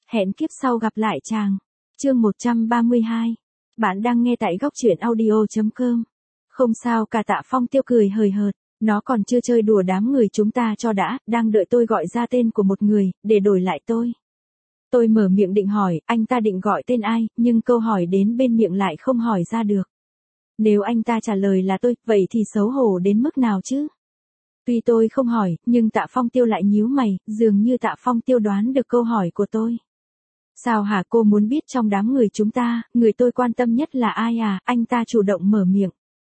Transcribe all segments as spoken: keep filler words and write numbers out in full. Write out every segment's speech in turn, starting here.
Hẹn kiếp sau gặp lại chàng. Chương một trăm ba mươi hai. Bạn đang nghe tại góc truyện audio chấm com. Không sao cả, Tạ Phong Tiêu cười hời hợt. Nó còn chưa chơi đùa đám người chúng ta cho đã, đang đợi tôi gọi ra tên của một người, để đổi lại tôi. Tôi mở miệng định hỏi, anh ta định gọi tên ai, nhưng câu hỏi đến bên miệng lại không hỏi ra được. Nếu anh ta trả lời là tôi, vậy thì xấu hổ đến mức nào chứ? Tuy tôi không hỏi, nhưng Tạ Phong Tiêu lại nhíu mày, dường như Tạ Phong Tiêu đoán được câu hỏi của tôi. Sao hả, cô muốn biết trong đám người chúng ta, người tôi quan tâm nhất là ai à? Anh ta chủ động mở miệng.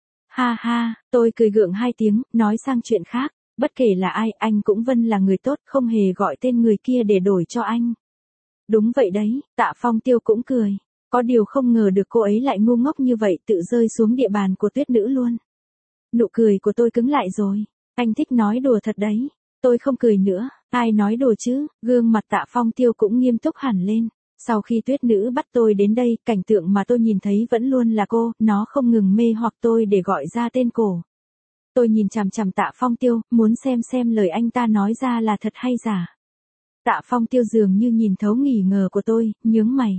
Ha ha, tôi cười gượng hai tiếng, nói sang chuyện khác. Bất kể là ai, anh cũng Vân là người tốt, không hề gọi tên người kia để đổi cho anh. Đúng vậy đấy, Tạ Phong Tiêu cũng cười. Có điều không ngờ được cô ấy lại ngu ngốc như vậy, tự rơi xuống địa bàn của Tuyết Nữ luôn. Nụ cười của tôi cứng lại rồi. Anh thích nói đùa thật đấy. Tôi không cười nữa, ai nói đùa chứ? Gương mặt Tạ Phong Tiêu cũng nghiêm túc hẳn lên. Sau khi Tuyết Nữ bắt tôi đến đây, cảnh tượng mà tôi nhìn thấy vẫn luôn là cô, nó không ngừng mê hoặc tôi để gọi ra tên cổ. Tôi nhìn chằm chằm Tạ Phong Tiêu, muốn xem xem lời anh ta nói ra là thật hay giả. Tạ Phong Tiêu dường như nhìn thấu nghi ngờ của tôi, nhướng mày.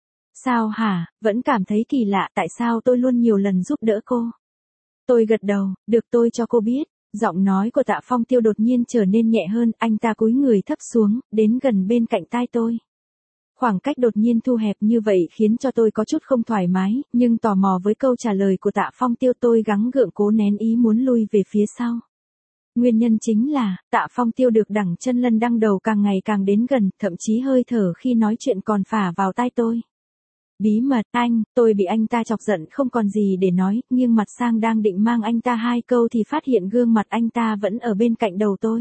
Sao hả, vẫn cảm thấy kỳ lạ, tại sao tôi luôn nhiều lần giúp đỡ cô? Tôi gật đầu, được, tôi cho cô biết. Giọng nói của Tạ Phong Tiêu đột nhiên trở nên nhẹ hơn, anh ta cúi người thấp xuống, đến gần bên cạnh tai tôi. Khoảng cách đột nhiên thu hẹp như vậy khiến cho tôi có chút không thoải mái, nhưng tò mò với câu trả lời của Tạ Phong Tiêu, tôi gắng gượng cố nén ý muốn lui về phía sau. Nguyên nhân chính là, Tạ Phong Tiêu được đẳng chân lân đăng đầu càng ngày càng đến gần, thậm chí hơi thở khi nói chuyện còn phả vào tai tôi. Bí mật, anh, tôi bị anh ta chọc giận không còn gì để nói, nghiêng mặt sang đang định mang anh ta hai câu thì phát hiện gương mặt anh ta vẫn ở bên cạnh đầu tôi.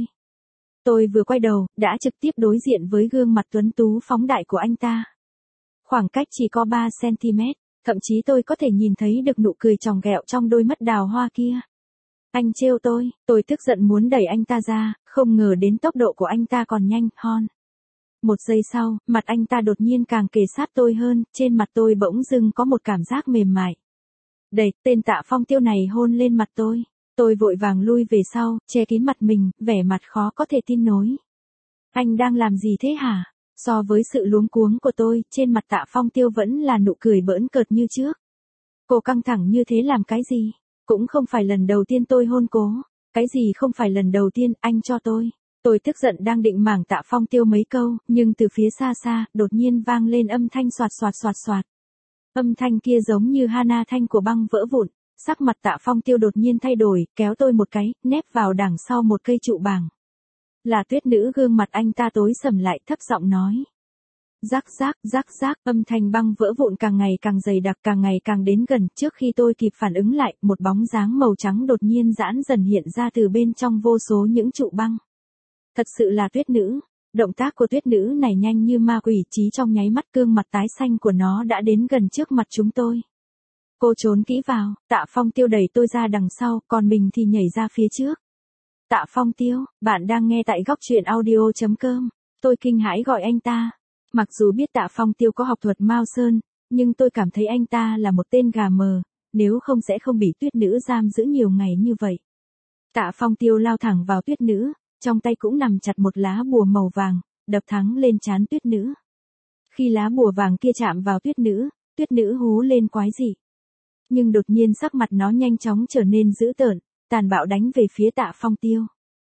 Tôi vừa quay đầu, đã trực tiếp đối diện với gương mặt tuấn tú phóng đại của anh ta. Khoảng cách chỉ có ba xăng-ti-mét, thậm chí tôi có thể nhìn thấy được nụ cười tròng ghẹo trong đôi mắt đào hoa kia. Anh trêu tôi, tôi tức giận muốn đẩy anh ta ra, không ngờ đến tốc độ của anh ta còn nhanh, hon. Một giây sau, mặt anh ta đột nhiên càng kề sát tôi hơn, trên mặt tôi bỗng dưng có một cảm giác mềm mại. Đẩy, tên Tạ Phong Tiêu này hôn lên mặt tôi. Tôi vội vàng lui về sau, che kín mặt mình, vẻ mặt khó có thể tin nổi. Anh đang làm gì thế hả? So với sự luống cuống của tôi, trên mặt Tạ Phong Tiêu vẫn là nụ cười bỡn cợt như trước. Cô căng thẳng như thế làm cái gì? Cũng không phải lần đầu tiên tôi hôn cô. Cái gì không phải lần đầu tiên, anh cho tôi. Tôi tức giận đang định mảng Tạ Phong Tiêu mấy câu, nhưng từ phía xa xa, đột nhiên vang lên âm thanh xoạt xoạt xoạt xoạt. Âm thanh kia giống như Hana thanh của băng vỡ vụn. Sắc mặt Tạ Phong Tiêu đột nhiên thay đổi, kéo tôi một cái, nép vào đằng sau một cây trụ bảng. Là Tuyết Nữ, gương mặt anh ta tối sầm lại, thấp giọng nói. Rắc rác, rắc rác, âm thanh băng vỡ vụn càng ngày càng dày đặc, càng ngày càng đến gần. Trước khi tôi kịp phản ứng lại, một bóng dáng màu trắng đột nhiên giãn dần hiện ra từ bên trong vô số những trụ băng. Thật sự là Tuyết Nữ. Động tác của Tuyết Nữ này nhanh như ma quỷ, trí trong nháy mắt gương mặt tái xanh của nó đã đến gần trước mặt chúng tôi. Cô trốn kỹ vào, Tạ Phong Tiêu đẩy tôi ra đằng sau, còn mình thì nhảy ra phía trước. Tạ Phong Tiêu, bạn đang nghe tại góc truyện audio chấm com. Tôi kinh hãi gọi anh ta. Mặc dù biết Tạ Phong Tiêu có học thuật Mao Sơn, nhưng tôi cảm thấy anh ta là một tên gà mờ, nếu không sẽ không bị Tuyết Nữ giam giữ nhiều ngày như vậy. Tạ Phong Tiêu lao thẳng vào Tuyết Nữ, trong tay cũng nằm chặt một lá bùa màu vàng, đập thẳng lên trán Tuyết Nữ. Khi lá bùa vàng kia chạm vào Tuyết Nữ, Tuyết Nữ hú lên quái dị. Nhưng đột nhiên sắc mặt nó nhanh chóng trở nên dữ tợn, tàn bạo đánh về phía Tạ Phong Tiêu.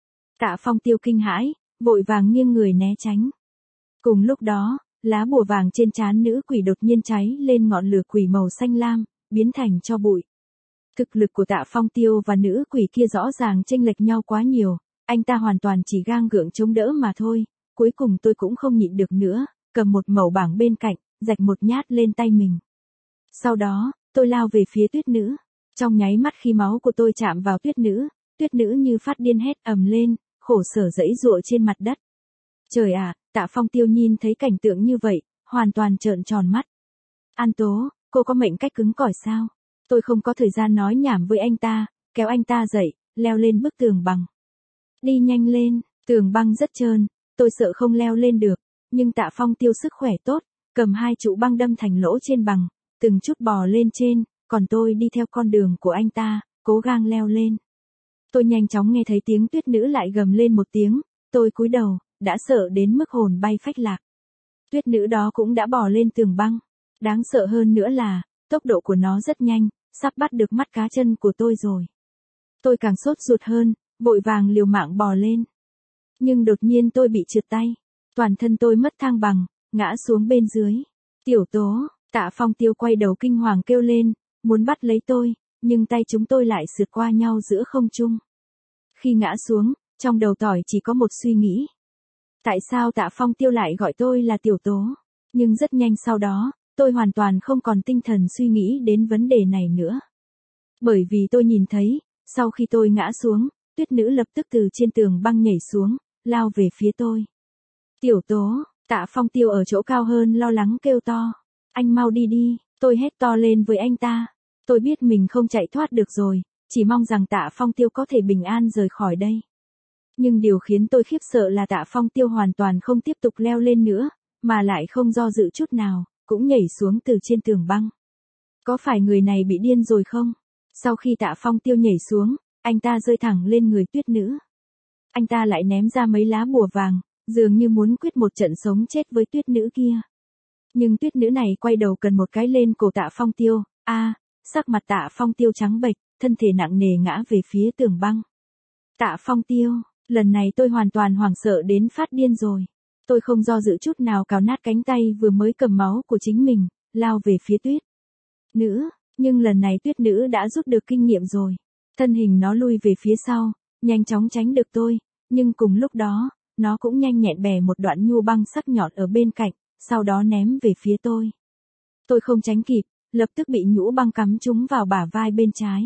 Tạ Phong Tiêu kinh hãi, vội vàng nghiêng người né tránh. Cùng lúc đó, lá bùa vàng trên trán nữ quỷ đột nhiên cháy lên ngọn lửa quỷ màu xanh lam, biến thành tro bụi. Thực lực của Tạ Phong Tiêu và nữ quỷ kia rõ ràng chênh lệch nhau quá nhiều, anh ta hoàn toàn chỉ gang gượng chống đỡ mà thôi. Cuối cùng tôi cũng không nhịn được nữa, cầm một mẩu bảng bên cạnh, rạch một nhát lên tay mình. Sau đó, tôi lao về phía Tuyết Nữ. Trong nháy mắt khi máu của tôi chạm vào Tuyết Nữ, Tuyết Nữ như phát điên hét ầm lên, khổ sở giãy giụa trên mặt đất. Trời ạ, Tạ Phong Tiêu nhìn thấy cảnh tượng như vậy, hoàn toàn trợn tròn mắt. An Tố, cô có mệnh cách cứng cỏi sao? Tôi không có thời gian nói nhảm với anh ta, kéo anh ta dậy, leo lên bức tường bằng. Đi nhanh lên, tường băng rất trơn, tôi sợ không leo lên được, nhưng Tạ Phong Tiêu sức khỏe tốt, cầm hai trụ băng đâm thành lỗ trên bằng, từng chút bò lên trên, còn tôi đi theo con đường của anh ta, cố gắng leo lên. Tôi nhanh chóng nghe thấy tiếng Tuyết Nữ lại gầm lên một tiếng, tôi cúi đầu, đã sợ đến mức hồn bay phách lạc. tuyết nữ đó cũng đã bò lên tường băng. Đáng sợ hơn nữa là, tốc độ của nó rất nhanh, sắp bắt được mắt cá chân của tôi rồi. Tôi càng sốt ruột hơn, vội vàng liều mạng bò lên. Nhưng đột nhiên tôi bị trượt tay. Toàn thân tôi mất thăng bằng, ngã xuống bên dưới. Tiểu Tố, Tạ Phong Tiêu quay đầu kinh hoàng kêu lên, muốn bắt lấy tôi, nhưng tay chúng tôi lại sượt qua nhau giữa không trung. Khi ngã xuống, trong đầu tỏi chỉ có một suy nghĩ. Tại sao Tạ Phong Tiêu lại gọi tôi là Tiểu Tố? Nhưng rất nhanh sau đó, tôi hoàn toàn không còn tinh thần suy nghĩ đến vấn đề này nữa. Bởi vì tôi nhìn thấy, sau khi tôi ngã xuống, tuyết nữ lập tức từ trên tường băng nhảy xuống, lao về phía tôi. Tiểu Tố, Tạ Phong Tiêu ở chỗ cao hơn lo lắng kêu to. Anh mau đi đi, tôi hét to lên với anh ta. Tôi biết mình không chạy thoát được rồi, chỉ mong rằng Tạ Phong Tiêu có thể bình an rời khỏi đây. Nhưng điều khiến tôi khiếp sợ là Tạ Phong Tiêu hoàn toàn không tiếp tục leo lên nữa, mà lại không do dự chút nào, cũng nhảy xuống từ trên tường băng. Có phải người này bị điên rồi không? Sau khi Tạ Phong Tiêu nhảy xuống, anh ta rơi thẳng lên người tuyết nữ. Anh ta lại ném ra mấy lá bùa vàng, dường như muốn quyết một trận sống chết với tuyết nữ kia. Nhưng tuyết nữ này quay đầu cần một cái lên cổ Tạ Phong Tiêu, a, à, sắc mặt Tạ Phong Tiêu trắng bệch, thân thể nặng nề ngã về phía tường băng. Tạ Phong Tiêu, lần này tôi hoàn toàn hoảng sợ đến phát điên rồi. Tôi không do dự chút nào cào nát cánh tay vừa mới cầm máu của chính mình, lao về phía tuyết nữ, nhưng lần này tuyết nữ đã rút được kinh nghiệm rồi. Thân hình nó lui về phía sau, nhanh chóng tránh được tôi, nhưng cùng lúc đó, nó cũng nhanh nhẹn bẻ một đoạn nhu băng sắc nhọn ở bên cạnh, sau đó ném về phía tôi. Tôi không tránh kịp, lập tức bị nhũ băng cắm trúng vào bả vai bên trái.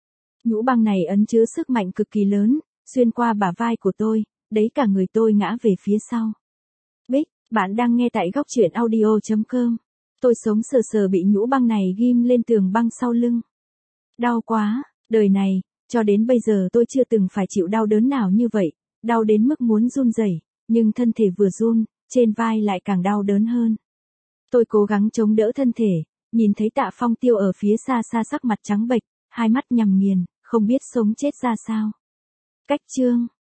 Nhũ băng này ẩn chứa sức mạnh cực kỳ lớn, xuyên qua bả vai của tôi, đấy cả người tôi ngã về phía sau. Bích, bạn đang nghe tại góc truyện audio chấm com. Tôi sống sờ sờ bị nhũ băng này ghim lên tường băng sau lưng. Đau quá, đời này, cho đến bây giờ tôi chưa từng phải chịu đau đớn nào như vậy, đau đến mức muốn run rẩy, nhưng thân thể vừa run, trên vai lại càng đau đớn hơn. Tôi cố gắng chống đỡ thân thể, nhìn thấy Tạ Phong Tiêu ở phía xa xa sắc mặt trắng bệch, hai mắt nhằm nghiền, không biết sống chết ra sao. Cách chương